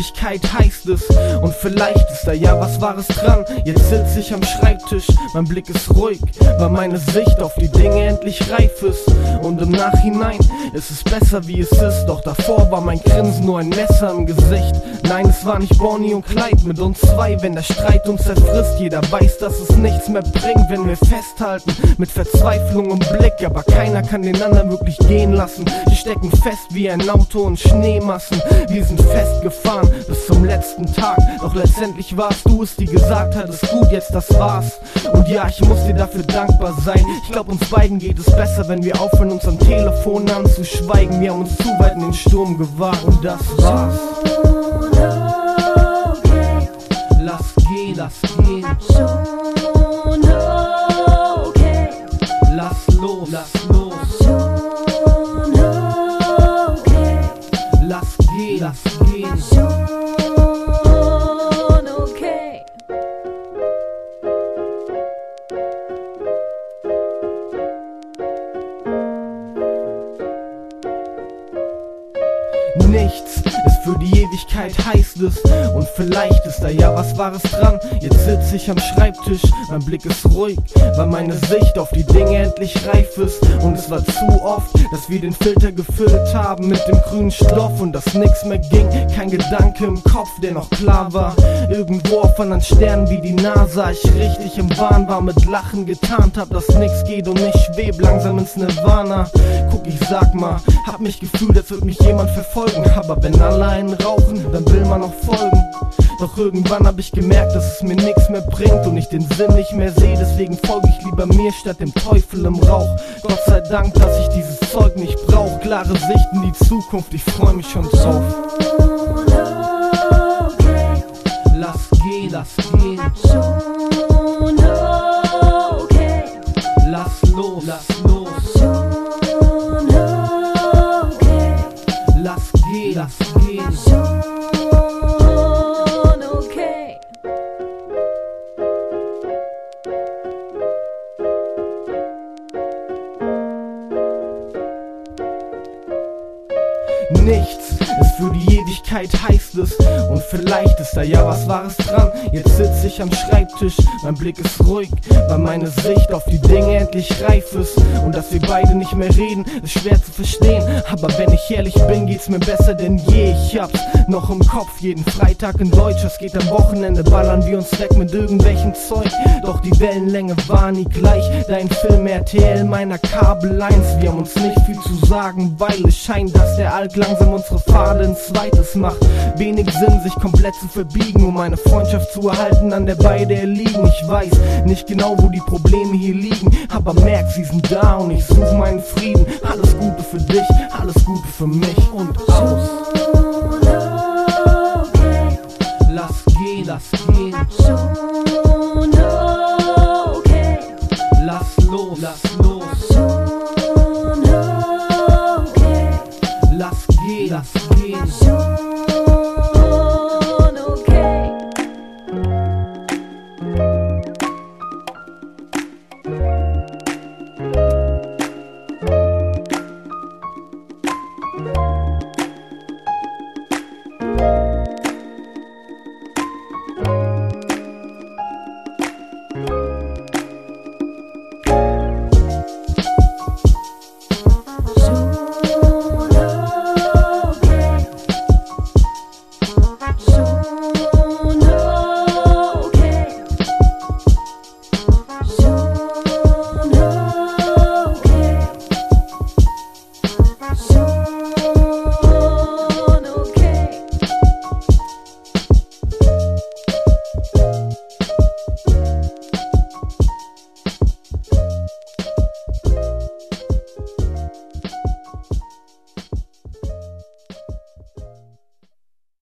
Ewigkeit heißt es. Und vielleicht ist da ja was Wahres dran. Jetzt sitz ich am Schreibtisch, mein Blick ist ruhig, weil meine Sicht auf die Dinge endlich reif ist. Und im Nachhinein ist es besser wie es ist. Doch davor war mein Grinsen nur ein Messer im Gesicht. Nein, es war nicht Bonnie und Clyde mit uns zwei. Wenn der Streit uns zerfrisst, jeder weiß, dass es nichts mehr bringt. Wenn wir festhalten mit Verzweiflung im Blick, aber keiner kann den anderen wirklich gehen lassen. Wir stecken fest wie ein Auto in Schneemassen. Wir sind festgefahren bis zum letzten Tag. Doch letztendlich warst du es, die gesagt hat, ist gut, jetzt das war's. Und ja, ich muss dir dafür dankbar sein. Ich glaub, uns beiden geht es besser, wenn wir aufhören, uns am Telefon anzuschweigen. Wir haben uns zu weit in den Sturm gewagt und das war's. Lass gehen, lass gehen. Schon okay. Lass los, lass los. Schon okay. Lass gehen, lass gehen. Schon okay. Nichts ist für die Ewigkeit heißt es. Und vielleicht ist da ja was Wahres dran. Jetzt sitz ich am Schreibtisch, mein Blick ist ruhig, weil meine Sicht auf die Dinge endlich reif ist. Und es war zu oft, dass wir den Filter gefüllt haben mit dem grünen Stoff und dass nix mehr ging. Kein Gedanke im Kopf, der noch klar war. Irgendwo auf anderen Sternen wie die NASA ich richtig im Wahn war, mit Lachen getarnt hab, dass nix geht und ich schweb langsam ins Nirvana. Guck, ich sag mal, hab mich gefühlt, als würde mich jemand verfolgen. Aber wenn alle einen rauchen, dann will man noch folgen. Doch irgendwann hab ich gemerkt, dass es mir nichts mehr bringt und ich den Sinn nicht mehr sehe. Deswegen folge ich lieber mir statt dem Teufel im Rauch. Gott sei Dank, dass ich dieses Zeug nicht brauch. Klare Sicht in die Zukunft, ich freu mich schon drauf. Lass gehen, lass gehen. Schon okay. Lass los, lass los. Schon okay. Lass gehen, lass gehen. Schon okay. Nichts ist für die Ewigkeit heißt es. Und vielleicht ist da ja was Wahres dran. Jetzt sitz ich am Schreibtisch, mein Blick ist ruhig, weil meine Sicht auf die Dinge endlich reif ist. Und dass wir beide nicht mehr reden, ist schwer zu verstehen. Aber wenn ich ehrlich bin, geht's mir besser denn je. Ich hab's noch im Kopf, jeden Freitag in Deutsch. Es geht am Wochenende, ballern wir uns weg mit irgendwelchem Zeug. Doch die Wellenlänge war nie gleich. Dein Film RTL, meiner Kabel 1. Wir haben uns nicht viel zu sagen, weil es scheint, dass der Alk langsam unsere Pfade ins Zweites macht. Wenig Sinn, sich komplett zu verbiegen, um eine Freundschaft zu erhalten, an der beide erliegen. Ich weiß nicht genau, wo die Probleme hier liegen, aber merk, sie sind da und ich suche meinen Frieden. Alles Gute für dich, alles Gute für mich und aus. Schon okay. Lass gehen, lass gehen.